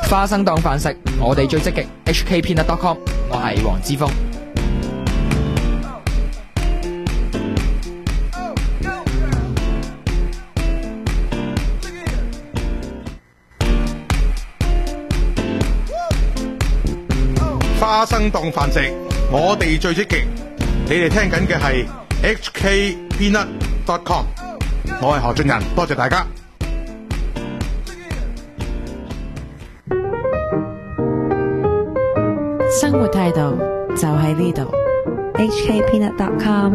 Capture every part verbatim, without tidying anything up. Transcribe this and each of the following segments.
花生當飯食，我哋最積極 H K Peanut dot com， 我係黃之鋒。 花生當飯食，我哋最積極。你哋聽緊嘅係 H K Peanut dot com， 我係何俊仁，多謝大家。 生活態度就喺呢度 ，H K Peanut dot com。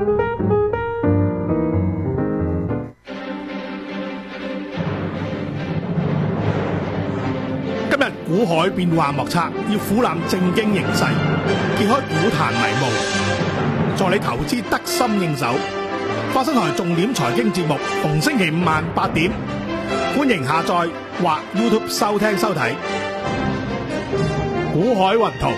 今日股海變幻莫測，要俯覽正經形勢，揭開股壇迷霧，助你投資得心應手。花生台重點財經節目，逢星期五晚八點，歡迎下載或 YouTube 收聽收睇。股海雲圖，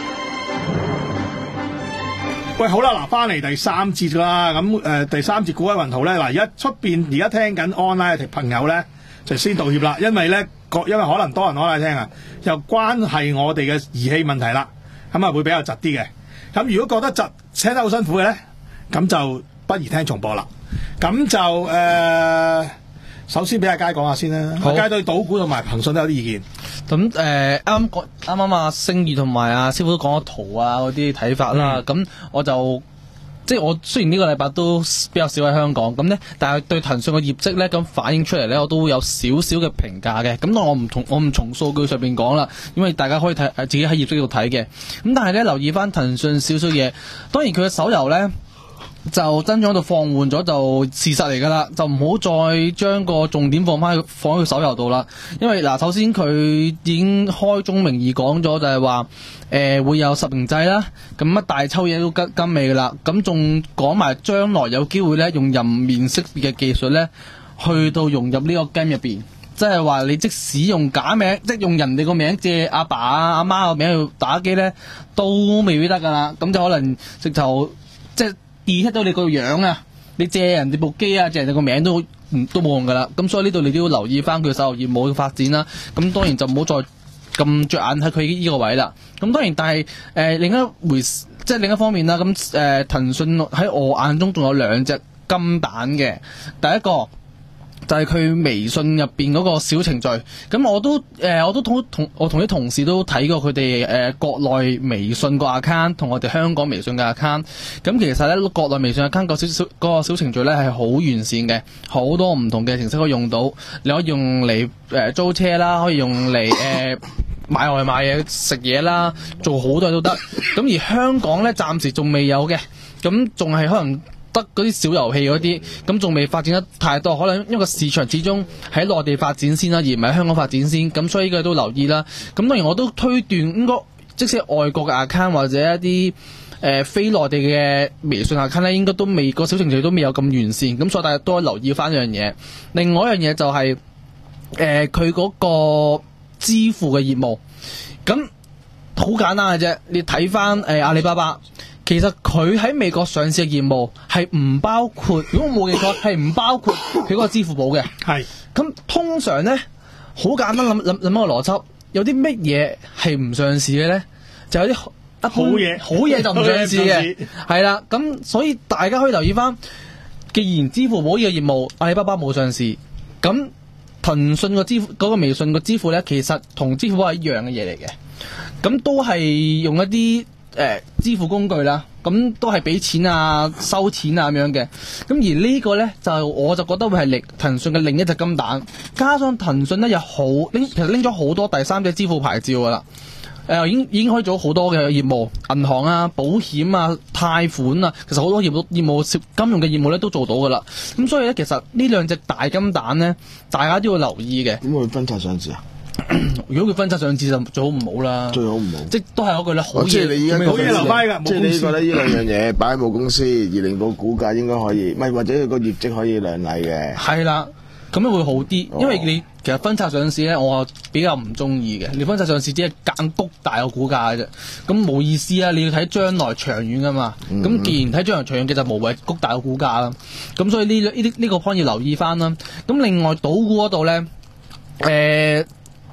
喂，好啦，嗱，翻嚟第三節啦，咁誒、呃，第三節股海雲圖咧，嗱，而家出邊而家聽緊 online 嘅朋友咧，就先道歉啦，因為咧，各因為可能多人 online 聽啊，又關係我哋嘅儀器問題啦，咁啊會比較窒啲嘅，咁如果覺得窒聽得好辛苦嘅咧，咁就不如聽重播啦，咁就誒。呃首先俾阿佳講下先啦，阿佳對賭股同埋騰訊都有啲意見。 咁誒啱啱講啱啱阿星宇同埋阿師傅都講咗圖啊嗰啲睇法啦。咁、嗯、我就即係我雖然呢個禮拜都比較少喺香港，咁咧，但係對騰訊嘅業績咧咁反映出嚟咧，我都會有少少嘅評價嘅。咁我唔同我唔從數據上邊講啦，因為大家可以睇自己喺業績度睇嘅。咁但係咧留意翻騰訊少少嘢，當然佢嘅手遊咧。就增長到放緩咗就事實嚟噶啦，就唔好再將個重點放翻放喺佢手遊度啦。因為嗱，首先佢已經開宗明義講咗就係話，誒、呃、會有實名制啦，咁乜大抽嘢都跟跟尾噶啦。咁仲講埋將來有機會咧用人面識別嘅技術咧，去到融入呢個 game 入邊，即係話你即使用假名，即係用人哋個名借阿爸阿媽個名去打機咧，都未必得噶啦。咁就可能直頭即係。detect 到你個樣啊，你借人哋部機啊，借人哋個名都唔都冇用噶啦。咁所以呢度你都要留意翻佢手遊業務嘅發展啦。咁當然就唔好再咁着眼喺佢呢個位啦。咁當然，但係誒、呃、另一回事，即係另一方面啦。咁誒騰訊喺我眼中仲有兩隻金蛋嘅，第一個。就係佢微信入邊嗰個小程序，咁我都誒、呃，我都同同我同啲同事都睇過佢哋誒國內微信個 account 同我哋香港微信嘅 account，咁其實咧國內微信 account 個小小嗰個小程序咧係好完善嘅，好多唔同嘅程式可以用到，你可以用嚟誒、呃、租車啦，可以用嚟誒、呃、買外賣嘢食嘢啦，做好多嘢都得。咁而香港咧暫時仲未有嘅，咁仲係可能。得嗰啲小遊戲嗰啲，咁仲未發展得太多，可能因為個市場始終喺內地發展先啦，而唔係香港發展先，咁所以呢個都留意啦。咁當然我都推斷應該，即使外國嘅 account 或者一啲誒、呃、非內地嘅微信 account 咧，應該都未個小程序都未有咁完善，咁所以大家都可以留意翻一樣嘢。另外一樣嘢就係誒佢嗰個支付嘅業務，咁好簡單嘅啫，你睇翻誒阿里巴巴。其實佢喺美國上市嘅業務係唔包括，如果我冇記錯係唔包括佢嗰個支付寶嘅。係咁通常咧，好簡單諗諗諗一個邏輯，有啲乜嘢係唔上市嘅咧？就有啲好嘢，好嘢就唔上市嘅。係啦，咁所以大家可以留意翻，既然支付寶呢個業務阿里巴巴冇上市，咁騰訊個支付嗰個微信個支付咧，其實同支付寶係一樣嘅嘢嚟嘅，咁都係用一啲。誒、呃，支付工具啦，咁都係俾錢啊、收錢啊咁樣嘅。咁而呢個呢，就我就覺得會係力騰訊嘅另一隻金蛋。加上騰訊呢，有好拎，其實拎咗好多第三者支付牌照噶啦。誒、呃，已經已經開咗好多嘅業務，銀行啊、保險啊、貸款啊，其實好多業務業務金融嘅業務呢都做到噶啦。咁所以呢，其實呢兩隻大金蛋呢，大家都要留意嘅。 點會分拆上市啊？ 如果佢分拆上市就最好唔好啦，最好唔好，即都係嗰句咧，好嘢， 你好嘢留翻㗎， 即係你覺得呢兩樣嘢擺喺母公司，而令到股價應該可以，唔係或者個業績可以亮麗嘅。 係啦，咁樣會好啲，因為你其實分拆上市咧，我比較唔中意嘅。你分拆上市只係揀谷大個股價嘅啫，咁冇意思啊！你要睇將來長遠噶嘛。咁、嗯、既然睇將來長遠嘅就無謂谷大個股價啦。咁所以呢呢啲呢個 point 要留意翻啦。咁另外賭股嗰度咧，誒、呃。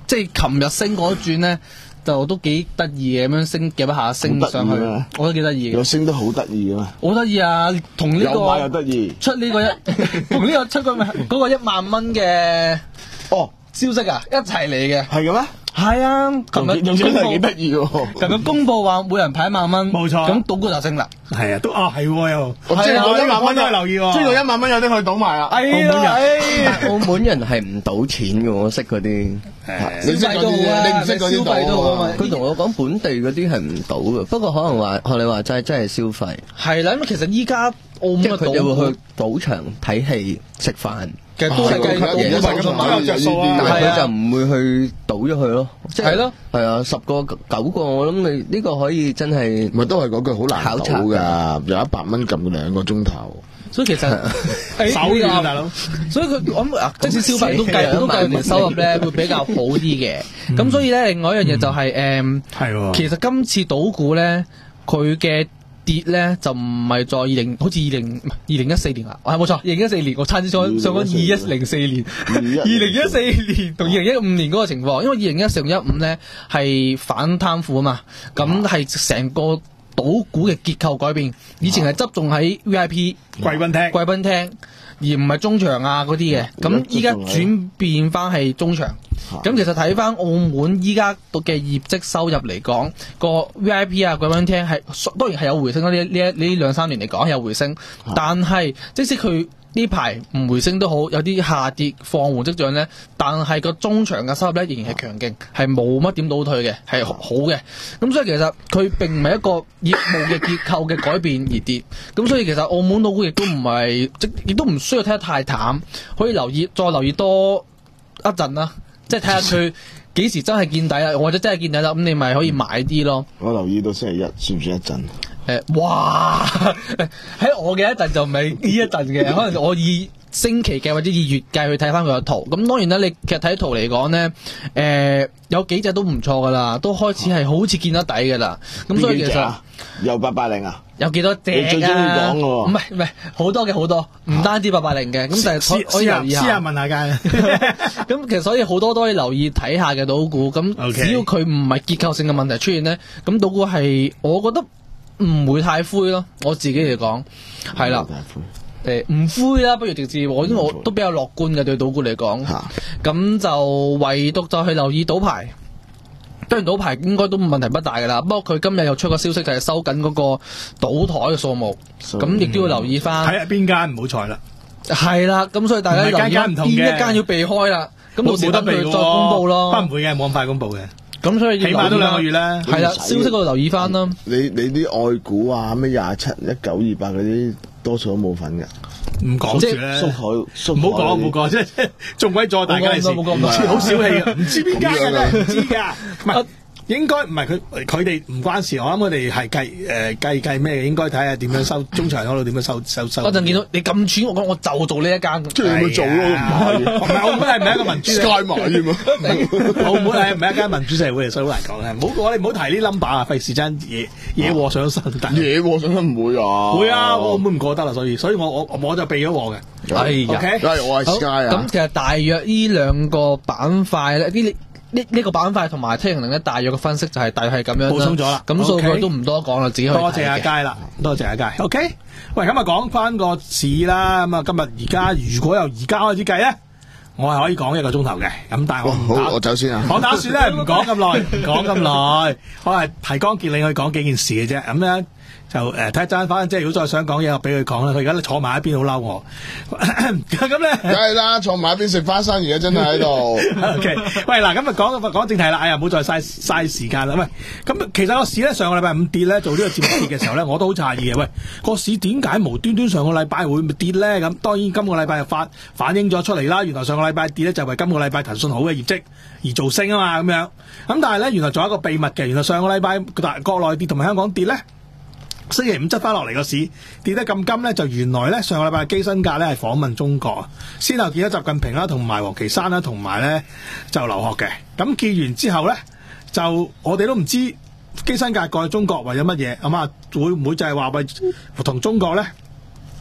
即係琴日升嗰一轉咧，就都幾得意嘅咁樣升夾一下升上去，我覺得幾得意嘅。 有升得好得意嘅咩？ 好得意啊！同呢、這個有買又得意， 出呢個一同呢個出個嗰個一萬蚊嘅哦消息啊，一齊嚟嘅。 係嘅咩？ 係啊，琴日又真係幾得意喎！ 琴日公佈話每人派一萬蚊， 冇錯。 咁賭股就升啦。 係啊，都啊係喎又， 即係個一萬蚊都係留意喎， 即係個一萬蚊有啲可以賭埋啊！ 係啊， 澳門人係唔賭錢嘅，我識嗰啲。 你識嗰啲啫，你唔識嗰啲賭啊！ 佢同我講本地嗰啲係唔賭嘅，不過可能話學你話齋真係消費。 係啦，咁其實依家澳門嘅佢哋賭會去賭場睇戲、食飯。 其實都係計係賭係數係有着數啊！ 但係係啊佢就唔會去賭咗佢咯。即係咯， 係啊，十個九個，我諗你呢個可以真係咪都係嗰句好難考察賭㗎，有一百蚊撳兩個鐘頭。 所以其實手軟啊大佬。 所以佢我諗啊，即使消費都計都計年收入咧，會比較好啲嘅。咁所以咧，另外一樣嘢就係誒， 係喎。 其實今次賭股咧，佢嘅跌咧就唔係在二零，好似二零唔係二零一四年啊，係冇錯，二零一四年我差啲想想講二一零四年，二零一四年同二零一五年嗰個情況，因為二零一四同一五咧係反貪腐啊嘛，咁係成個賭股嘅結構改變，以前係側重喺 V I P 貴賓廳， 貴賓廳，而唔係中場啊嗰啲嘅，咁依家轉變翻係中場。咁其實睇翻澳門依家嘅業績收入嚟講，個 V I P 啊貴賓廳係當然係有回升啦，呢呢呢兩三年嚟講係有回升，但係即使佢呢排唔回升都好，有啲下跌放緩跡象咧，但係個中場嘅收入咧仍然係強勁，係冇乜點倒退嘅，係好嘅。咁所以其實佢並唔係一個業務嘅結構嘅改變而跌。咁所以其實澳門賭股亦都唔係即亦都唔需要睇得太淡，可以留意再留意多一陣啦。即係睇下佢幾時真係見底啦，或者真係見底啦，咁你咪可以買啲咯。 我留意到星期一算唔算一陣？ 誒、呃，哇！喺我嘅一陣就唔係呢一陣嘅，可能我以星期計或者以月計去睇翻佢個圖。咁當然啦，你其實睇圖嚟講咧，誒、呃、有幾隻都唔錯噶啦，都開始係好似見得底噶啦。咁所以其實有八八零啊？ 有幾多隻啊？ 你最中意講嘅喎？ 唔係唔係好多嘅好多，唔單止八八零嘅，咁就係可以留意下。 私下問下㗎。 咁其實所以好多都可以留意睇下嘅賭股，咁 Okay. 只要佢唔係結構性嘅問題出現咧，咁賭股係我覺得唔會太灰咯。我自己嚟講係啦，誒唔灰啦，不如直接我因為我都比較樂觀嘅對賭股嚟講，咁就唯獨就去留意賭牌。當然賭牌應該都問題不大㗎啦，不過佢今日又出個消息就係收緊嗰個賭台嘅數目，咁亦都要留意翻。 睇下邊間唔好彩啦。 係啦，咁所以大家留意間間唔同嘅， 邊一間要避開啦。咁到時等佢再公佈咯。 不唔會嘅，冇咁快公佈嘅。 咁所以起碼都兩個月啦。 係啦，消息嗰度留意翻啦。 你你啲愛股啊，咩廿七、一九、二八嗰啲，多數都冇份嘅。 唔講住咧， 縮海， 唔好講，唔好講，即係中鬼咗大家利是，好小氣嘅，唔知邊間嘅啫，唔知㗎，唔係。應該唔係佢佢哋唔關事，我諗佢哋係計誒計計咩嘅，應該睇下點樣收中場嗰度點樣收收收。 嗰陣見到你咁串，我講我就做呢一間， 即係你咪做咯，唔係唔係澳門係唔係一個民主 ？Sky 埋添啊！ 澳門係唔係一間民主社會嚟，所以好難講嘅。唔好我哋唔好提呢 number 啊，費事真嘢嘢禍上身。 嘢禍上身唔會啊！ 會啊，澳門唔過得啦，所以所以我我我就避咗禍嘅。 係 ，OK， 係我係 Sky 啊。 咁其實大約呢兩個板塊咧，呢呢呢個板塊同埋聽人咧，大約嘅分析就係大約係咁樣啦。 補充咗啦， 咁數據都唔多講啦，自己去睇嘅。 多謝阿佳啦，多謝阿佳。OK，喂，咁啊講翻個市啦。咁啊今日而家如果由而家開始計咧，我係可以講一個鐘頭嘅。咁但係我唔好，我走先啊。 我打算咧唔講咁耐，唔講咁耐，我係提綱挈領去講幾件事嘅啫。咁咧。就誒睇一陣，反正即係如果再想講嘢，我俾佢講啦。佢而家坐埋一邊，好嬲我。咁咧， 梗係啦，坐埋一邊食花生，而家真係喺度。 O K， 喂嗱，咁啊講講正題啦。哎呀，唔好再嘥嘥時間啦。喂，咁其實個市咧上個禮拜五跌咧，做呢個節目跌嘅時候咧，我都好詫異嘅。喂，個市點解無端端上個禮拜會跌咧？咁當然今個禮拜又發反映咗出嚟啦。原來上個禮拜跌咧就係為今個禮拜騰訊好嘅業績而做升啊嘛，咁樣。咁但係咧，原來仲有一個秘密嘅。原來上個禮拜大國內跌同埋香港跌咧。星期五執翻落嚟個市跌得咁金咧，就原來咧上個禮拜基辛格咧係訪問中國啊，先後見咗習近平啦，同埋王岐山啦，同埋咧就劉鶴嘅。咁見完之後咧，就我哋都唔知基辛格過去中國為咗乜嘢，咁啊會唔會就係話為同中國咧就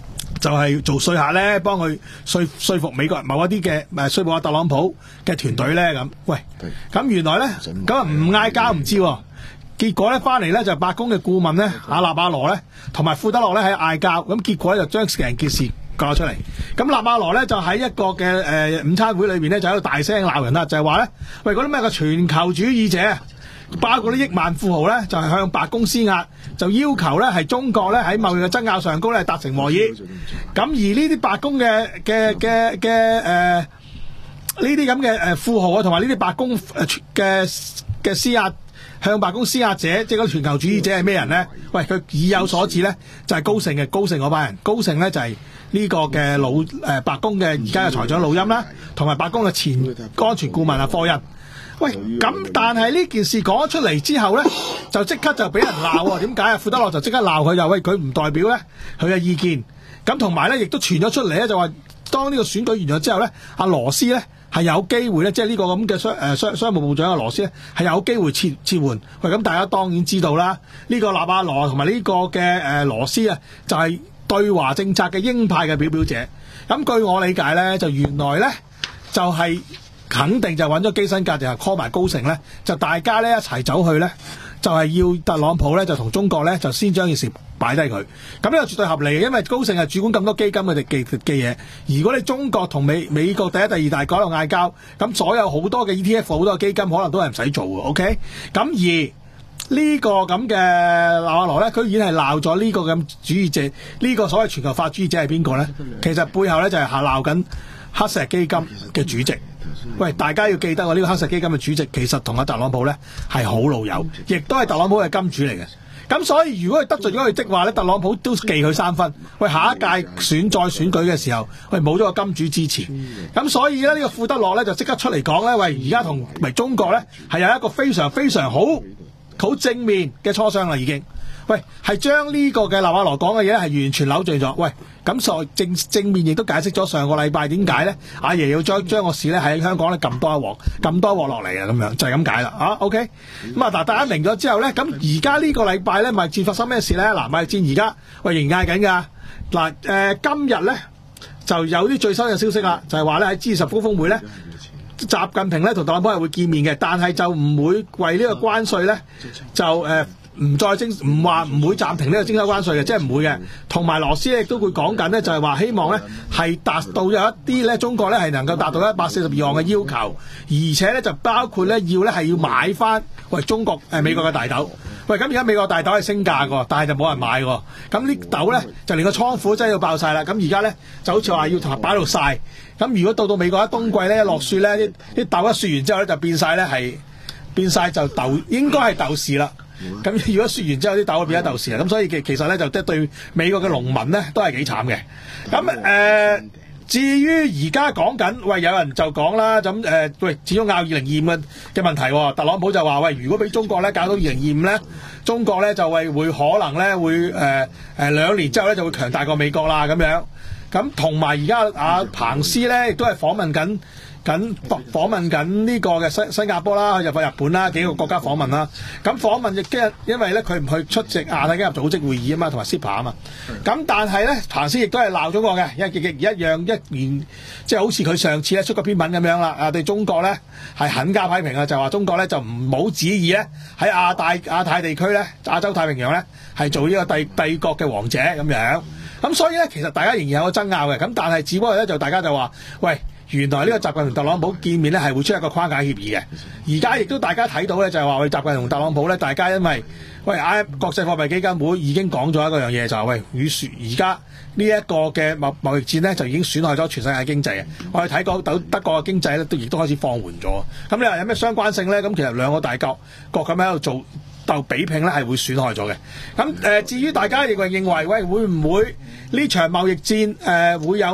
就係做說客咧，幫佢說說服美國人某一啲嘅誒說服阿特朗普嘅團隊咧咁。喂，咁原來咧咁啊唔嗌交唔知喎。結果咧翻嚟咧就白宮嘅顧問咧阿納瓦羅咧同埋庫德洛咧喺嗌交，咁結果咧就將成件事講出嚟。咁納瓦羅咧就喺一個嘅誒、呃、午餐會裏邊咧就喺度大聲鬧人啦，就係話咧喂嗰啲咩個全球主義者，包括啲億萬富豪咧就係、是、向白宮施壓，就要求咧係中國咧喺貿易嘅爭拗上高咧達成和議。咁而呢啲白宮嘅嘅嘅嘅誒呢啲咁嘅誒富豪啊，同埋呢啲白宮誒嘅嘅施壓。向白宮施壓者，即係嗰全球主義者係咩人咧？喂，佢意有所指咧，就係、是、高盛嘅高盛嗰班人。高盛咧就係、是、呢個嘅老誒、呃、白宮嘅而家嘅財長魯欽啦，同埋白宮嘅前安全顧問啊科恩。喂，咁但係呢件事講咗出嚟之後咧，就即刻就俾人鬧啊！點解啊？庫德洛就即刻鬧佢，就喂佢唔代表咧佢嘅意見。咁同埋咧，亦都傳咗出嚟咧，就話當呢個選舉完咗之後咧，阿羅斯咧。係有機會咧，即係呢個咁嘅商誒商商務部長嘅羅斯咧，係有機會撤撤換。喂，咁大家當然知道啦，呢、呢個納瓦羅同埋呢個嘅誒羅斯啊，就係、是、對華政策嘅鷹派嘅表表者。咁據我理解咧，就原來咧就係、是、肯定就揾咗基辛格，就係 call 埋高盛咧，就大家咧一齊走去咧，就係、是、要特朗普咧就同中國咧就先將件事擺低佢。咁呢個絕對合理嘅，因為高盛係主管咁多基金嘅嘅嘅嘢。如果你中國同美美國第一、第二大嗰度嗌交，咁所有好多嘅 E T F 好多嘅基金可能都係唔使做嘅。OK， 咁而呢個咁嘅納瓦羅咧，佢已經係鬧咗呢個咁主義者，呢、呢個所謂全球化主義者係邊個咧？其實背後咧就係下鬧緊黑石基金嘅主席。喂，大家要記得喎，呢、呢個黑石基金嘅主席其實同阿特朗普咧係好老友，亦都係特朗普嘅金主嚟嘅。咁所以如果佢得罪咗佢的話咧，特朗普都記佢三分。喂，下一屆選再選舉嘅時候，喂冇咗個金主支持，咁所以咧呢、呢個庫德洛咧就即刻出嚟講咧，喂而家同埋中國咧係有一個非常非常好好正面嘅磋商啦已經。喂，係將呢個嘅納瓦羅講嘅嘢係完全扭轉咗。喂，咁所正正面亦都解釋咗上個禮拜點解咧？阿爺要將將個市咧喺香港咧撳多一鑊，撳多一鑊落嚟啊！咁樣就係咁解啦。啊 ，OK。咁啊，嗱，大家明咗之後咧，咁而家呢個禮拜咧，貿易戰發生咩事咧？嗱，貿易戰而家喂仍嗌緊㗎。嗱，誒、呃、今日咧就有啲最新嘅消息啦，就係話咧喺 G 二十高峰會咧，習近平咧同特朗普係會見面嘅，但係就唔會為呢個關稅咧就誒。呃唔再徵，唔話唔會暫停呢個徵收關稅嘅，即係唔會嘅。同埋羅斯亦都會講緊呢，就係話希望呢係達到有一啲呢中國呢係能夠達到一百四十二項嘅要求，而且呢就包括呢要呢係要買翻喂中國誒、呃、美國嘅大豆。喂，咁而家美國大豆係升價喎，但係就冇人買喎。咁啲豆呢就連個倉庫真係要爆晒啦。咁而家呢就好似話要同擺到晒。咁如果到到美國一冬季呢，一落雪呢，啲啲豆一雪完之後呢，就變晒呢係變晒就豆，應該係豆豉啦。咁如果説完之後啲豆會變咗豆豉啊，咁所以其其實咧就即係對美國嘅農民咧都係幾慘嘅。咁誒、呃，至於而家講緊，喂有人就講啦，咁誒、呃、喂，始終拗二零二五嘅嘅問題喎、哦。特朗普就話喂，如果俾中國咧搞到二零二五咧，中國咧就會會可能咧會誒誒、呃呃、兩年之後咧就會強大過美國啦咁樣。咁同埋而家阿彭斯咧亦都係訪問緊。緊訪問緊呢個嘅新新加坡啦，入去日本啦，幾個國家訪問啦。咁訪問亦即係因為咧佢唔去出席亞太經合組織會議啊嘛，同埋 C E P A 啊嘛。咁但係咧，彭斯亦都係鬧咗我嘅，因為亦亦一樣一言，即係好似佢上次咧出個篇文咁樣啦。啊，對中國咧係狠加批評啊，就話中國咧就唔好旨意咧喺亞大亞太地區咧亞洲太平洋咧係做呢個帝帝國嘅王者咁樣。咁所以咧，其實大家仍然有個爭拗嘅。咁但係只不過咧就大家就話喂。原來呢個習近平同特朗普見面咧係會出一個框架協議嘅，而家亦都大家睇到咧就係話喂習近平同特朗普咧，大家因為喂 I M 國際貨幣基金會已經講咗一個樣嘢就係、是、喂與説而家呢一個嘅貿貿易戰咧就已經損害咗全世界經濟嘅，我哋睇過德德國嘅經濟咧都亦都開始放緩咗，咁你話有咩相關性咧？咁其實兩個大國國咁喺度做鬥比拼咧係會損害咗嘅。咁誒、呃、至於大家認為認為喂會唔會呢場貿易戰誒、呃、會有咩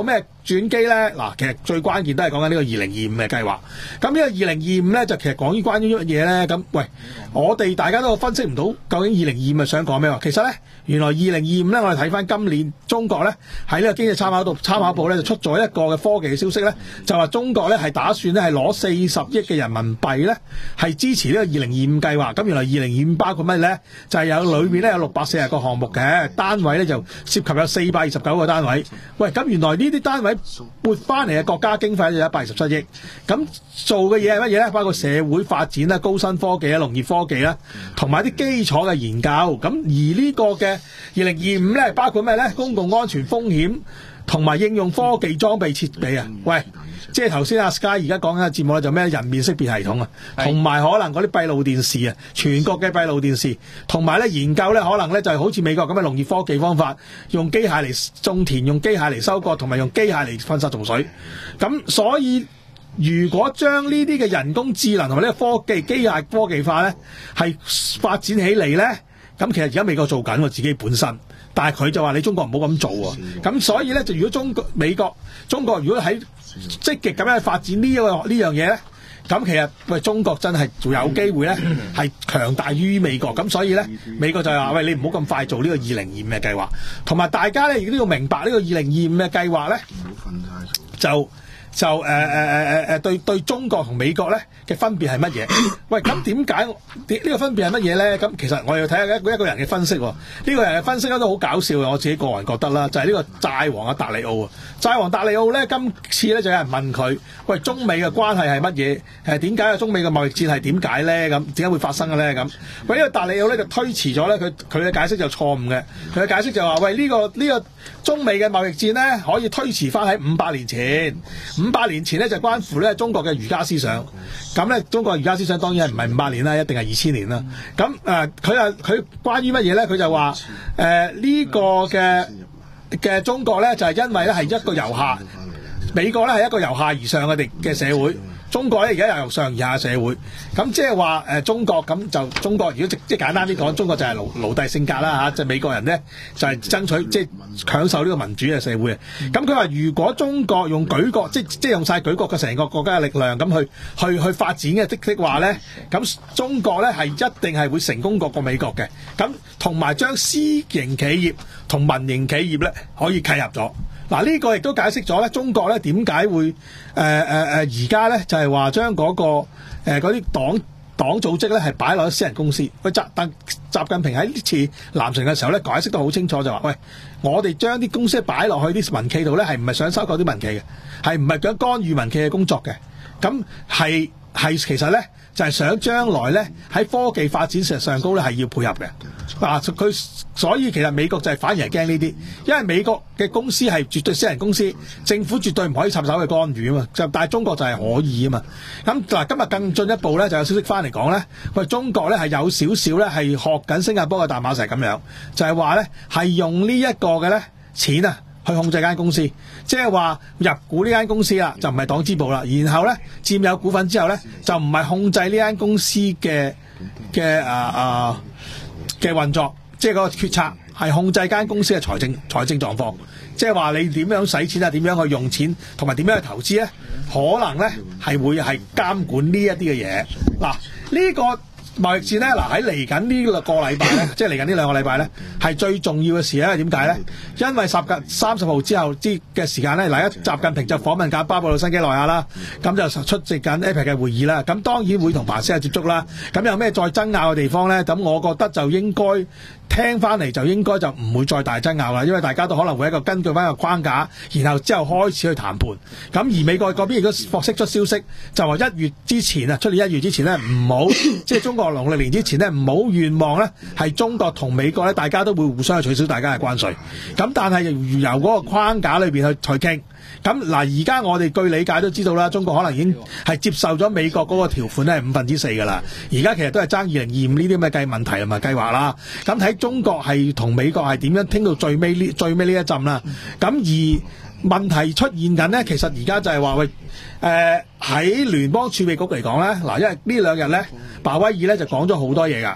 轉機咧，嗱，其實最關鍵都係講緊呢個二零二五嘅計劃。咁呢個二零二五咧，就其實講於關於乜嘢咧？咁喂，我哋大家都分析唔到究竟二零二五係想講咩喎？其實咧，原來二零二五咧，我哋睇翻今年中國咧喺呢個經濟參考度參考報咧就出咗一個嘅科技嘅消息咧，就話中國咧係打算咧係攞四十億嘅人民幣咧係支持呢個二零二五計劃。咁原來二零二五包括乜咧？就係、是、有裏邊咧有六百四十個項目嘅單位咧，就涉及有四百二十九個單位。喂，咁原來呢啲單位撥翻嚟嘅國家經費就一百二十七億。咁做嘅嘢係乜嘢咧？包括社會發展啦、高新科技啦、農業科技啦，同埋啲基礎嘅研究。咁而呢個嘅二零二五咧，包括咩咧？公共安全風險同埋應用科技裝備設備啊！喂，即係頭先阿 Sky 而家講緊嘅節目咧，就咩人面識別系統啊，同埋可能嗰啲閉路電視啊，全國嘅閉路電視，同埋咧研究咧，可能咧就係好似美國咁嘅農業科技方法，用機械嚟種田，用機械嚟收割，同埋用機械嚟噴灑蟲水。咁所以如果將呢啲嘅人工智能同埋呢個科技機械科技化咧，係發展起嚟咧，咁其實而家美國做緊喎自己本身。但係佢就話你中國唔好咁做喎，咁所以咧就如果中國美國中國如果喺積極咁樣去發展呢一個呢樣嘢咧，咁其實喂中國真係仲有機會咧係強大於美國，咁所以咧美國就話喂你唔好咁快做呢個二零二五嘅計劃，同埋大家咧亦都要明白呢個二零二五嘅計劃咧就。就誒誒誒誒誒對對中國同美國咧嘅分別係乜嘢？喂，咁點解呢個分別係乜嘢咧？咁其實我要睇下一個一個人嘅分析喎。呢、呢個人嘅分析咧都好搞笑嘅，我自己個人覺得啦，就係、係、呢個債王阿達利奧啊。債王達利奧咧，今次咧就有人問佢：喂，中美嘅關係係乜嘢？誒點解啊？中美嘅貿易戰係點解咧？咁點解會發生嘅咧？咁喂，呢個達利奧咧就推遲咗咧，佢佢嘅解釋就錯誤嘅。佢嘅解釋就話：喂，呢、呢個呢、呢個中美嘅貿易戰咧可以推遲翻喺五百年前。五百年前咧就關乎咧中國嘅儒家思想，咁咧中國儒家思想當然係唔係五百年啦，一定係二千年啦。咁誒佢啊佢關於乜嘢咧？佢就話誒呢個嘅嘅中國咧就係、是、因為咧係一個由下，美國咧係一個由下而上嘅嘅社會。中國咧而家由上而下嘅社會，咁即係話誒中國咁就中國如果即即簡單啲講，中國就係奴奴隸性格啦嚇，即係美國人咧就係爭取即係享受呢個民主嘅社會。咁佢話如果中國用舉國即即係用晒舉國嘅成個國家嘅力量咁去去去發展嘅的的話咧，咁中國咧係一定係會成功過過美國嘅。咁同埋將私營企業同民營企業咧可以契合咗。嗱，呢個亦都解釋咗咧，中國咧點解會誒誒誒而家咧就係話將嗰個誒嗰啲黨黨組織咧係擺落咗私人公司。喂，習但習近平喺呢次南巡嘅時候咧解釋得好清楚，就話：喂，我哋將啲公司擺落去啲民企度咧，係唔係想收購啲民企嘅？係唔係想干預民企嘅工作嘅？咁係係其實咧就係、是、想將來咧喺科技發展上高咧係要配合嘅。嗱，佢所以其實美國就係反而係驚呢啲，因為美國嘅公司係絕對私人公司，政府絕對唔可以插手去干預啊嘛。就但係中國就係可以啊嘛。咁嗱，今日更進一步咧，就有消息翻嚟講咧，喂，中國咧係有少少咧係學緊新加坡嘅淡馬錫咁樣，就係話咧係用呢一個嘅咧錢啊去控制間公司，即係話入股呢間公司啦，就唔係黨支部啦，然後咧佔有股份之後咧就唔係控制呢間公司嘅嘅啊啊嘅運作，即係嗰個決策係控制間公司嘅財政財政狀況，即係話你點樣使錢啊，點樣去用錢，同埋點樣去投資咧，可能咧係會係監管呢一啲嘅嘢。嗱，呢個貿易戰咧，嗱喺嚟緊呢個個禮拜咧，即係嚟緊呢兩個禮拜咧，係最重要嘅事咧。點解咧？因為十日三十號之後之嘅時間咧，嗱一習近平就訪問緊巴布魯新幾內亞啦，咁就出席緊 A P E C 嘅會議啦。咁當然會同彭斯接觸啦。咁有咩再爭拗嘅地方咧？咁我覺得就應該聽翻嚟就應該就唔會再大爭拗啦，因為大家都可能會一個根據翻一個框架，然後之後開始去談判。咁而美國嗰邊亦都釋出消息，就話一月之前啊，出年一月之前咧，唔好即係中國農曆年之前咧，唔好願望咧係中國同美國咧，大家都會互相去取消大家嘅關稅。咁但係由嗰個框架裏邊去去傾。咁嗱，而家我哋據理解都知道啦，中國可能已經係接受咗美國嗰個條款咧係五分之四㗎啦。而家其實都係爭二零二五呢啲咁嘅計問題同埋計劃啦。咁睇中國係同美國係點樣傾到最尾呢最尾呢一陣啦。咁而問題出現緊咧，其實而家就係話喂，誒喺聯邦儲備局嚟講咧，嗱，因為呢兩日咧，鮑威爾咧就講咗好多嘢㗎。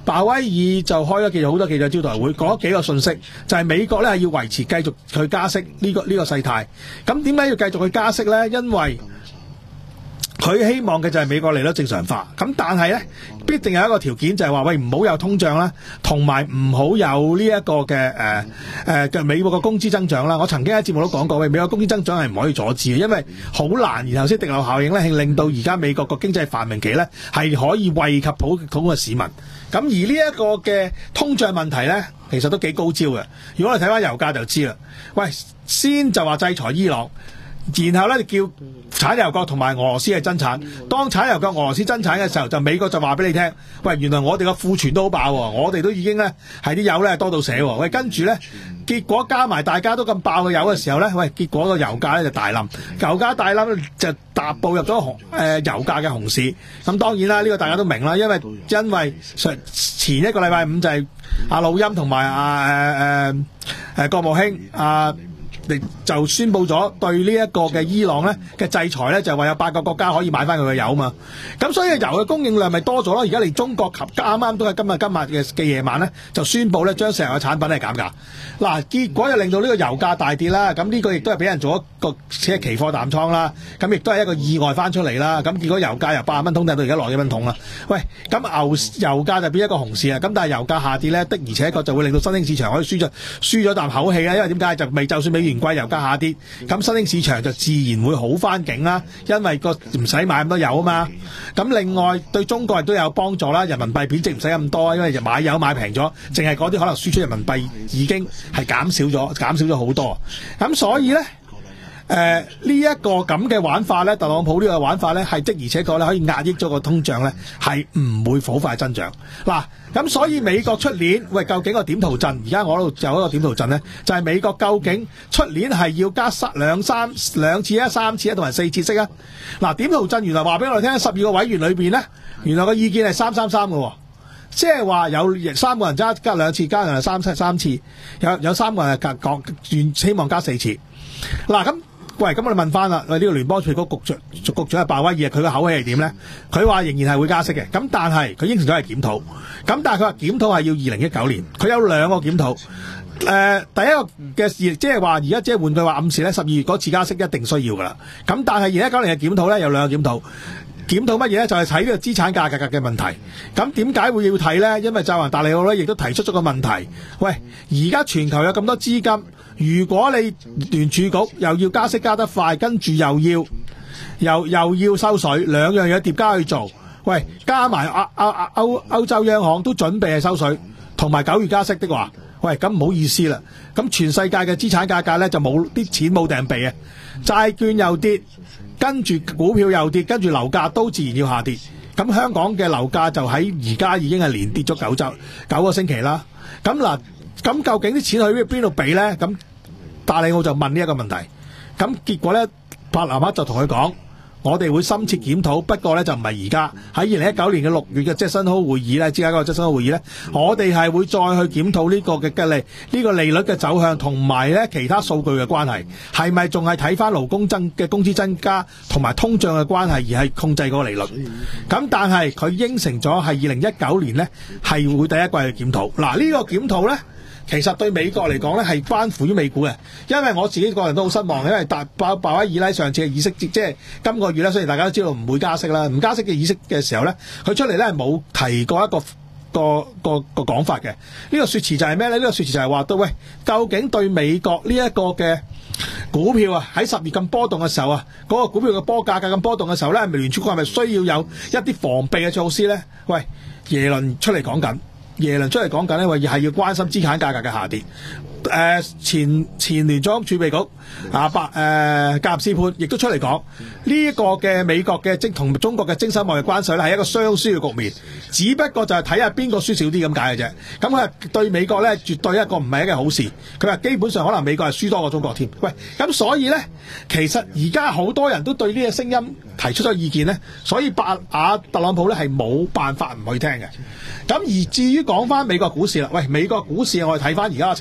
鮑威爾就開咗記者好多記者招待會，講咗幾個信息，就係、是、美國咧係要維持繼續去加息呢、這個呢、這個勢態。咁點解要繼續去加息咧？因為佢希望嘅就係美國利率正常化，咁但係咧必定有一個條件，就係話喂唔好有通脹啦，同埋唔好有呢一個嘅誒誒嘅美國嘅工資增長啦。我曾經喺節目都講過，喂美國工資增長係唔可以阻止嘅，因為好難，然後先滴漏效應咧，係令到而家美國個經濟繁榮期咧係可以惠及普普嘅市民。咁而呢一個嘅通脹問題咧，其實都幾高招嘅。如果我哋睇翻油價就知啦，喂先就話制裁伊朗。然後咧叫產油國同埋俄羅斯係增產，當產油國俄羅斯增產嘅時候，就美國就話俾你聽，喂原來我哋個庫存都好爆喎，我哋都已經咧係啲油咧多到瀉喎，喂跟住咧結果加埋大家都咁爆嘅油嘅時候咧，喂結果個油價咧就大冧，油價大冧就踏步入咗熊誒油價嘅熊市。咁當然啦，呢、這個大家都明啦，因為因為上前一個禮拜五就係阿魯欽同埋阿誒誒誒國務卿阿。就宣布咗對呢一個嘅伊朗咧嘅制裁咧，就話有八個國家可以買翻佢嘅油嘛。咁所以油嘅供應量咪多咗咯。而家連中國及啱啱都係今日今日嘅嘅夜晚咧，就宣布咧將石油嘅產品係減價。嗱，結果就令到呢個油價大跌啦。咁呢個亦都係俾人做一個即係期貨淡倉啦。咁亦都係一個意外翻出嚟啦。咁結果油價由八十蚊桶跌到而家六十蚊桶啦。喂，咁牛油價就變一個熊市啊。咁但係油價下跌咧，的而且確就會令到新興市場可以輸咗輸咗啖口氣啦。因為點解就未就算美元貴油價下跌，咁新興市場就自然會好翻景啦，因為個唔使買咁多油啊嘛。咁另外對中國亦都有幫助啦，人民幣貶值唔使咁多，因為就買油買平咗，淨係嗰啲可能輸出人民幣已經係減少咗，減少咗好多。咁所以咧，誒呢一個咁嘅玩法咧，特朗普呢個玩法咧，係的而且確咧可以壓抑咗個通脹咧，係唔會好快增長。嗱，咁所以美國出年喂究竟個點圖陣？而家我度就有一個點圖陣咧，就係、是、美國究竟出年係要加三兩三兩次啊、三次啊同埋四次息啊？嗱，點圖陣原來話俾我哋聽，十二個委員裏邊咧，原來個意見係三三三嘅，即係話有三個人加加兩次，加人係三三次，有有三個人係講願希望加四次。嗱咁。喂，咁我哋問翻啦，喂呢個聯邦儲備局局長局長係鮑威爾，佢個口氣係點咧？佢話仍然係會加息嘅，咁但係佢應承咗係檢討，咁但係佢話檢討係要二零一九年，佢有兩個檢討。誒、呃，第一個嘅事，即係話而家即係換句話暗示咧，十二月嗰次加息一定需要噶啦。咁但係二零一九年嘅檢討咧有兩個檢討。檢討乜嘢咧？就係睇呢個資產價格嘅問題。咁點解會要睇咧？因為就話達利奧咧，亦都提出咗個問題。喂，而家全球有咁多資金，如果你聯儲局又要加息加得快，跟住又要又又要收水，兩樣嘢疊加去做。喂，加埋歐歐歐歐洲央行都準備係收水，同埋九月加息的話，喂，咁唔好意思啦。咁全世界嘅資產價格咧就冇啲錢冇定備啊，債券又跌。跟住股票又跌，跟住樓價都自然要下跌。咁香港嘅樓價就喺而家已經係連跌咗九週九個星期啦。咁嗱，咁究竟啲錢去邊度俾咧？咁達利奧就問呢一個問題。咁結果咧，伯南克就同佢講：我哋會深切檢討，不過咧就唔係而家喺二零一九年嘅六月嘅傑森霍會議咧，芝加哥傑森霍會議咧，我哋係會再去檢討呢個嘅利呢個利率嘅走向，同埋咧其他數據嘅關係，係咪仲係睇翻勞工增嘅工資增加同埋通脹嘅關係而係控制嗰個利率？咁但係佢應承咗係二零一九年咧係會第一季去檢討。嗱、這、呢個檢討咧。其實對美國嚟講咧係關乎於美股嘅，因為我自己個人都好失望，因為鮑鮑威爾咧上次嘅議息即係今個月咧，雖然大家都知道唔會加息啦，唔加息嘅議息嘅時候咧，佢出嚟咧係冇提過一個個個個講法嘅。呢、這個説詞就係咩咧？呢、這個説詞就係話對喂，究竟對美國呢一個嘅股票啊喺十月咁波動嘅時候啊，嗰、那個股票嘅波價格咁波動嘅時候咧，美聯儲局係咪需要有一啲防備嘅措施咧？喂，耶倫出嚟講緊。耶倫出嚟講緊咧，話係要關心資產價格嘅下跌。誒、呃、前前聯儲儲備局啊，白誒格林斯潘亦都出嚟講呢一個嘅美國嘅徵同中國嘅徵收貿易關稅咧，係一個雙輸嘅局面。只不過就係睇下邊個輸少啲咁解嘅啫。咁佢係對美國咧，絕對一個唔係一個好事。佢話基本上可能美國係輸多過中國添。喂，咁所以咧，其實而家好多人都對呢個聲音提出咗意見咧，所以白亞特朗普咧係冇辦法唔去聽嘅。咁而至於講翻美國股市啦，喂，美國股市我哋睇翻而家嘅情況咧。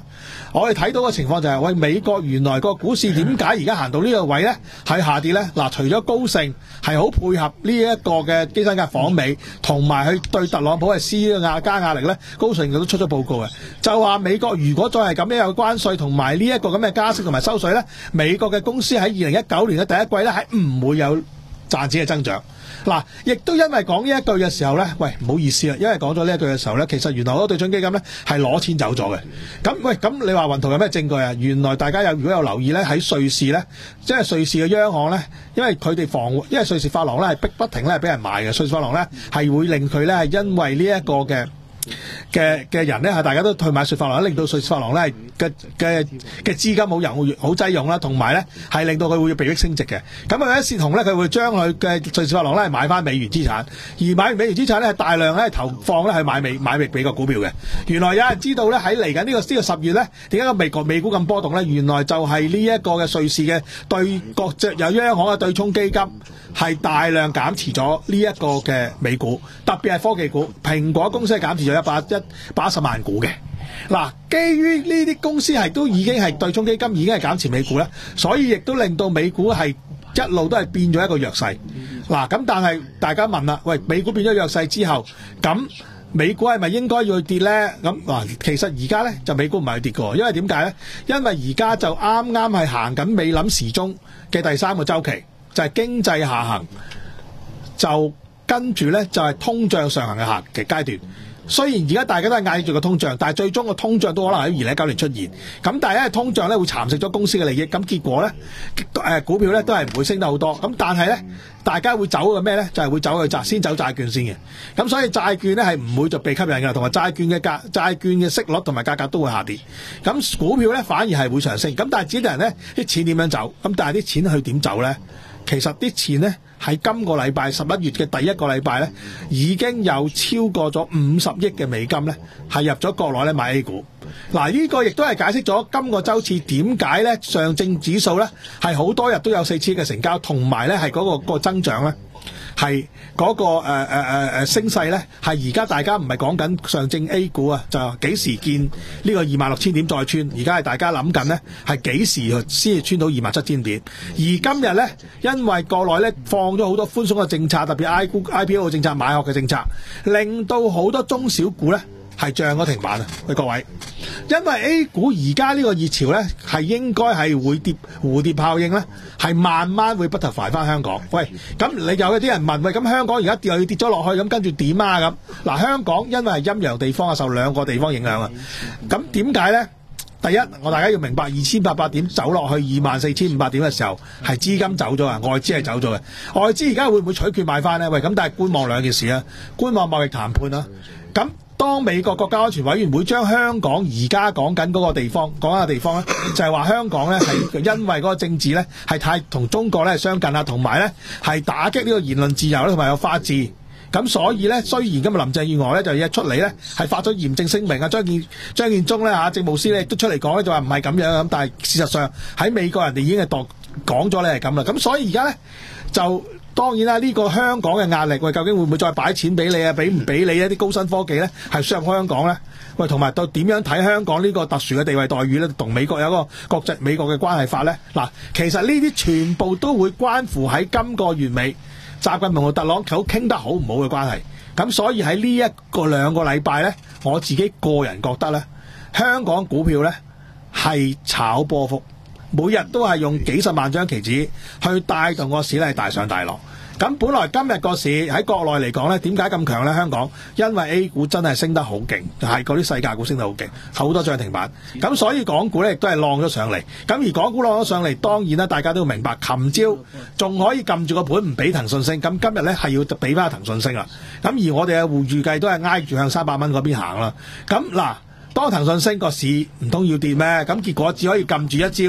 我哋睇到嘅情況就係、是，喂，美國原來個股市點解而家行到呢個位咧係下跌咧？嗱，除咗高盛係好配合呢一個嘅基辛格訪美，同埋佢對特朗普係施壓加壓力咧，高盛佢都出咗報告嘅，就話美國如果再係咁樣有關稅同埋呢一個咁嘅加息同埋收稅咧，美國嘅公司喺二零一九年嘅第一季咧係唔會有賺錢嘅增長。嗱，亦都因為講呢一句嘅時候咧，喂，唔好意思啦，因為講咗呢一句嘅時候咧，其實原來好多對沖基金咧係攞錢走咗嘅。咁喂，咁你話雲圖有咩證據啊？原來大家有如果有留意咧，喺瑞士咧，即係瑞士嘅央行咧，因為佢哋防，因為瑞士法郎咧係逼不停咧係俾人買嘅，瑞士法郎咧係會令佢咧係因為呢一個嘅。嘅嘅人咧係大家都退買瑞士法郎，令到瑞士法郎咧嘅嘅嘅資金好用好擠用啦，同埋咧係令到佢會被迫升值嘅。咁啊，一線同咧佢會將佢嘅瑞士法郎咧買翻美元資產，而買完美元資產咧係大量咧投放咧去買美買美美國股票嘅。原來有人知道咧喺嚟緊呢個呢個十月咧，點解個美國美股咁波動咧？原來就係呢一個嘅瑞士嘅對國際有央行嘅對沖基金係大量減持咗呢一個嘅美股，特別係科技股，蘋果公司係減持咗一百一百一十萬股嘅。嗱，基於呢啲公司係都已經係對沖基金已經係減持美股咧，所以亦都令到美股係一路都係變咗一個弱勢。嗱，咁但係大家問啦，喂，美股變咗弱勢之後，咁美股係咪應該要去跌咧？咁嗱，其實而家咧就美股唔係去跌嘅，因為點解咧？因為而家就啱啱係行緊美林時鐘嘅第三個週期。就係經濟下行，就跟住咧就係通脹上行嘅下嘅階段。雖然而家大家都係壓住個通脹，但係最終個通脹都可能喺二零一九年出現。咁但係因為通脹咧會蠶食咗公司嘅利益，咁結果咧誒股票咧都係唔會升得好多。咁但係咧大家會走嘅咩咧？就係會走去債先走債券先嘅。咁所以債券咧係唔會就被吸引嘅，同埋債券嘅價債券嘅息率同埋價格都會下跌。咁股票咧反而係會上升。咁但係自己人咧啲錢點樣走？咁但係啲錢去點走咧？其實啲錢咧喺今個禮拜十一月嘅第一個禮拜咧，已經有超過咗五十億嘅美金咧，係入咗國內咧買 A 股。嗱，呢個亦都係解釋咗今個週次點解咧上證指數咧係好多日都有四千億嘅成交，同埋咧係嗰個、嗰個增長咧。係嗰、嗰個誒誒誒誒升勢咧，係而家大家唔係講緊上證 A 股啊，就幾時見呢個二萬六千點再穿？而家係大家諗緊咧，係幾時先至穿到二萬七千點？而今日咧，因為國內咧放咗好多寬鬆嘅政策，特別 I 股 I P O 嘅政策、買殼嘅政策，令到好多中小股咧係漲咗停板啊！喂，各位，因為 A 股而家呢個熱潮咧係應該係會跌蝴蝶效應咧，係慢慢會不特快翻香港。喂，咁你有一啲人問，喂，咁香港而家跌又要跌咗落去，咁跟住點啊？咁嗱，香港因為係陰陽地方啊，受兩個地方影響啊。咁點解咧？第一，我大家要明白，二千八百點走落去二萬四千五百點嘅時候，係資金走咗啊，外資係走咗嘅。外資而家會唔會取決買翻咧？喂，咁但係觀望兩件事啊，觀望貿易談判啊。咁當美國國家安全委員會將香港而家講緊嗰個地方講緊嘅地方咧，就係話香港咧係因為嗰個政治咧係太同中國咧係相近啊，同埋咧係打擊呢個言論自由咧，同埋有法治。咁所以咧，雖然今日林鄭月娥咧就一出嚟咧係發咗嚴正聲明啊，張建張建宗咧嚇政務司咧都出嚟講咧就話唔係咁樣咁，但係事實上喺美國人哋已經係度講咗咧係咁啦。咁所以而家咧就當然啦，呢個香港嘅壓力，喂，究竟會唔會再擺錢俾你啊？俾唔俾你一啲高新科技咧係輸入香港咧？喂，同埋到點樣睇香港呢個特殊嘅地位待遇咧？同美國有一個國際美國嘅關係法咧？嗱，其實呢啲全部都會關乎喺今個月尾習近平同特朗普傾得好唔好嘅關係。咁所以喺呢一個兩個禮拜咧，我自己個人覺得咧，香港股票咧係炒波幅。每日都係用幾十萬張期指去帶動個市咧係大上大落。咁本來今日個市喺國內嚟講咧，點解咁強咧？香港因為 A 股真係升得好勁，係嗰啲細價股升得好勁，好多漲停板。咁所以港股咧亦都係浪咗上嚟。咁而港股浪咗上嚟，當然啦，大家都要明白，琴朝仲可以撳住個盤唔俾騰訊升，咁今日咧係要俾翻騰訊升啦。咁而我哋嘅戶預計都係挨住向三百蚊嗰邊行啦。咁嗱，當騰訊升個市唔通要跌咩？咁結果只可以撳住一招。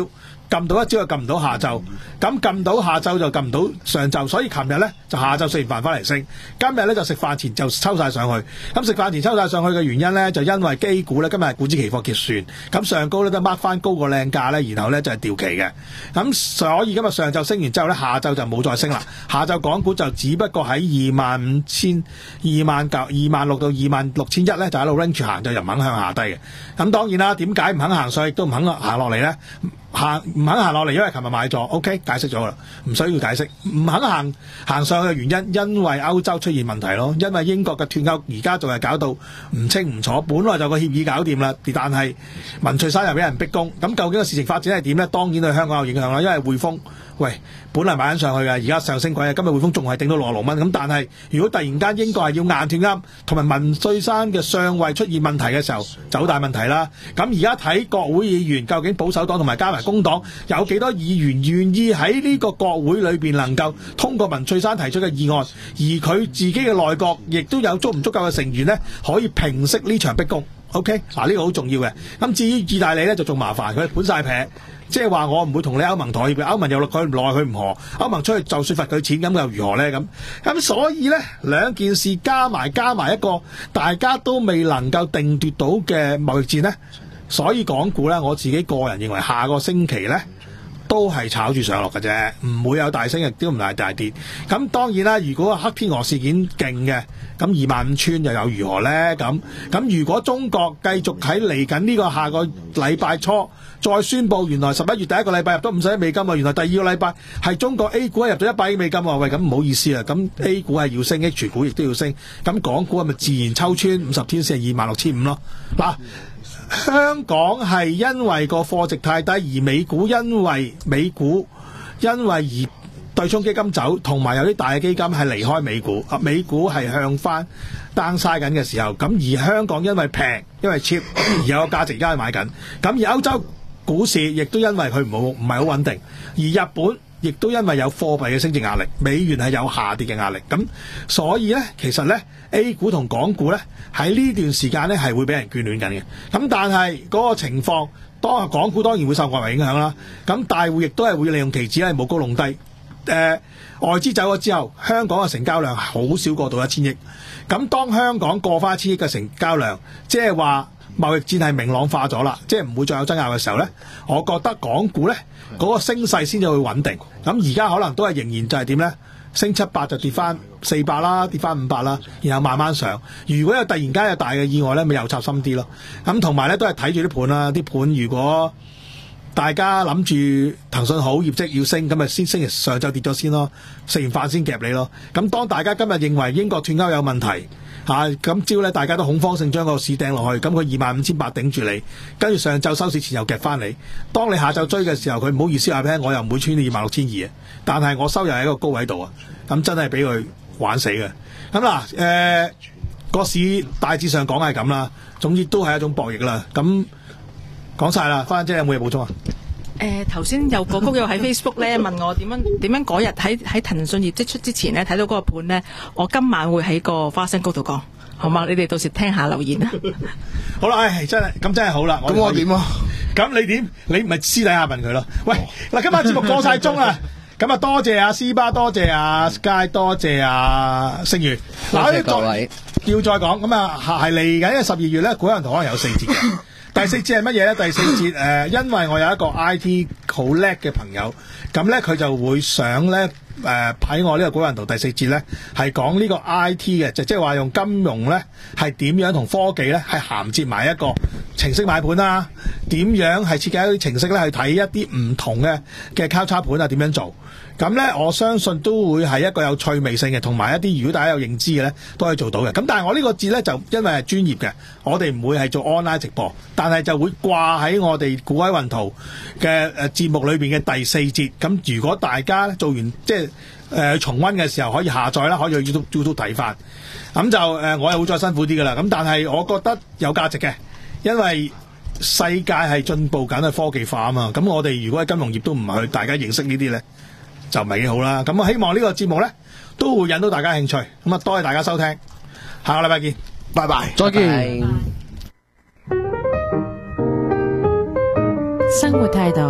撳到一朝就撳唔到下晝，咁撳到下晝就撳唔到上晝，所以琴日咧就下晝食完飯翻嚟升，今日咧就食飯前就抽晒上去。咁食飯前抽晒上去嘅原因咧，就因為基股咧今日係股指期貨結算，咁上高咧都 mark 翻高個靚價咧，然後咧就係調期嘅。咁所以今日上晝升完之後咧，下晝就冇再升啦。下晝港股就只不過喺二萬五千、二萬九、二萬六到二萬六千一咧，就喺度 range 行，就又唔肯向下低嘅。咁當然啦，點解唔肯行上去，亦都唔肯行落嚟咧？行唔肯行落嚟，因為琴日買咗 ，OK 解釋咗啦，唔需要解釋。唔肯行行上去嘅原因，因為歐洲出現問題咯，因為英國嘅脫歐而家仲係搞到唔清唔楚。本來就個協議搞掂啦，但係文翠珊又俾人逼宮。咁究竟個事情發展係點呢？當然對香港有影響啦，因為匯豐喂本嚟買緊上去嘅，而家上升軌，今日匯豐仲係頂到六十六蚊。咁但係如果突然間英國係要硬脫歐，同埋文翠珊嘅上位出現問題嘅時候，就好大問題啦。咁而家睇國會議員究竟保守黨同埋加埋工黨有幾多議員願意喺呢個國會裏邊能夠通過文翠珊提出嘅議案，而佢自己嘅內閣亦都有足唔足夠嘅成員呢，可以平息呢場逼宮。OK， 嗱呢個好重要嘅。咁至於意大利呢，就仲麻煩，佢盤晒劈，即係話我唔會同你歐盟妥協，歐盟又佢唔奈佢唔何，歐盟出去就算罰佢錢，咁又如何呢？咁咁所以呢，兩件事加埋加埋一個大家都未能夠定奪到嘅貿易戰呢。所以港股咧，我自己個人認為下個星期咧都係炒住上落嘅啫，唔會有大升亦都唔係大跌。咁當然啦，如果黑天鵝事件勁嘅，咁二萬五穿又有如何咧？咁咁如果中國繼續喺嚟緊呢個下個禮拜初再宣布，原來十一月第一個禮拜入咗五十億美金啊，原來第二個禮拜係中國 A 股入咗一百億美金啊，喂，咁唔好意思啊，咁 A 股係要升 ，H 股亦都要升，咁港股係咪自然抽穿五十天線係二萬六千五咯？嗱。香港係因為個貨值太低，而美股因為美股因為而對沖基金走，同埋有啲大嘅基金係離開美股，美股係向翻 downside 緊嘅時候，咁而香港因為平，因為 cheap 而有個價值而家去買緊，咁而歐洲股市亦都因為佢唔好唔係好穩定，而日本亦都因為有貨幣嘅升值壓力，美元係有下跌嘅壓力，咁所以呢，其實呢 A 股同港股呢喺呢段時間呢係會俾人眷戀緊嘅，咁但係嗰個情況，當港股當然會受外圍影響啦，咁大戶亦都係會利用期指係冇高弄低，誒、呃、外資走咗之後，香港嘅成交量好少過到一千億，咁當香港過翻一千億嘅成交量，即係話貿易戰係明朗化咗啦，即係唔會再有爭拗嘅時候呢，我覺得港股呢嗰、那個升勢先至會穩定。咁而家可能都係仍然就係點呢？升七百就跌翻四百啦，跌翻五百啦，然後慢慢上。如果有突然間有大嘅意外呢，咪又插深啲咯。咁同埋呢，都係睇住啲盤啦，啲盤如果大家諗住騰訊好業績要升，咁咪先星期上晝跌咗先咯，食完飯先夾你咯。咁當大家今日認為英國脫歐有問題嚇，咁朝咧大家都恐慌性將個市掟落去，咁佢二萬五千八頂住你，跟住上晝收市前又夾翻你。當你下晝追嘅時候，佢唔好意思話俾你聽，我又唔會穿你二萬六千二啊，但係我收入喺一個高位度啊，咁真係俾佢玩死嘅。咁嗱，誒、呃、個市大致上講係咁啦，總之都係一種博弈啦。咁講晒啦，花姐有冇嘢補充啊？ 誒頭先有個谷友喺 Facebook 咧問我點樣點樣嗰日喺喺騰訊業績出之前咧睇到嗰個盤咧，我今晚會喺個花生谷度講，好嘛？你哋到時聽下留言啊。 好啦，唉，真係咁真係好啦。 咁我點啊？ 咁你點？你咪私底下問佢咯。喂，嗱，今晚節目過晒鐘啦。咁啊，多謝阿斯巴，多謝阿 Sky， 多謝阿星宇。 嗱，各位要再講咁啊，係嚟緊嘅十二月咧，古人堂可能有四節嘅。第四節係乜嘢咧？第四節誒、呃，因為我有一個 I T 好叻嘅朋友，咁咧佢就會想咧誒喺我呢個古人圖第四節咧係講呢個 I T 嘅，就即係話用金融咧係點樣同科技咧係銜接埋一個程式買盤啊，點樣係設計一啲程式咧去睇一啲唔同嘅嘅交叉盤啊，點樣做？咁咧，我相信都會係一個有趣味性嘅，同埋一啲如果大家有認知嘅咧，都可以做到嘅。咁但係我呢個節咧就因為係專業嘅，我哋唔會係做 online 直播，但係就會掛喺我哋股海運圖嘅誒節目裏邊嘅第四節。咁如果大家做完即係誒、呃、重溫嘅時候，可以下載啦，可以去 YouTube YouTube 睇翻。咁就誒、呃、我又會再辛苦啲㗎啦。咁但係我覺得有價值嘅，因為世界係進步緊，係科技化啊嘛。咁我哋如果喺金融業都唔去大家認識呢啲咧，就唔係幾好啦，咁我希望呢個節目呢都會引到大家興趣，咁啊多謝大家收聽，下個禮拜見，拜拜， 再見。 生活態度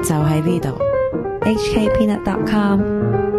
就喺呢度 H K peanut dot com。